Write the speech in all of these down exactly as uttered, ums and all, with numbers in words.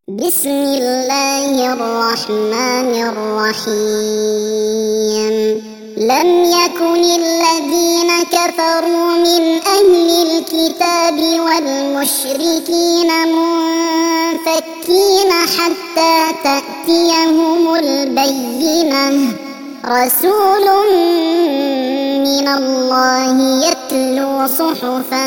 بسم الله الرحمن الرحيم. لم يكن الذين كفروا من أهل الكتاب والمشركين منفكين حتى تأتيهم البينة، رسول من الله يتلو صحفا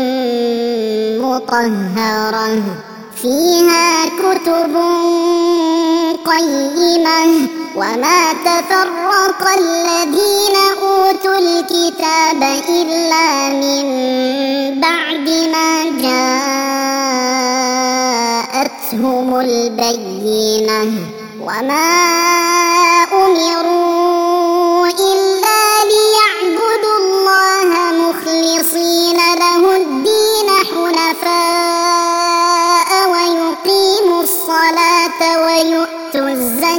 مطهرة فيها كتب قيمة، وما تفرق الذين أوتوا الكتاب إلا من بعد ما جاءتهم البينة، وما أمروا إلا ليعبدوا الله مخلصين له الدين حنفاء ويقيموا الصلاة ويؤتوا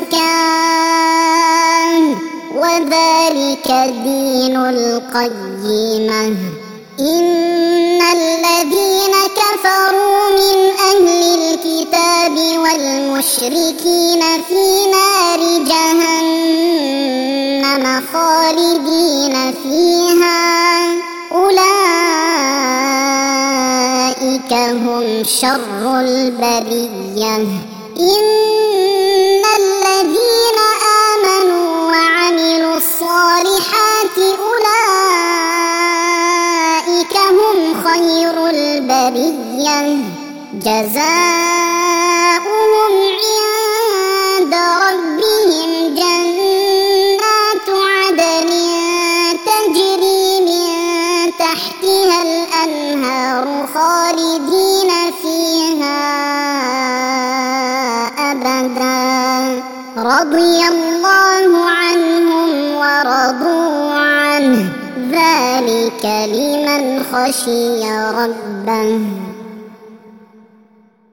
الزكاة، وذلك دين القيمة. إن الذين كفروا من أهل الكتاب والمشركين في نار جهنم خالدين فيها، أولئك هم شر البرية. إن الذين آمنوا وعملوا الصالحات أولئك هم خير البرية، جزاؤهم عند ربهم جنات عدن تجري من تحتها الأنهار خالدين فيها أبدا، رضي الله عنهم ورضوا عنه، ذلك لمن خشي ربه.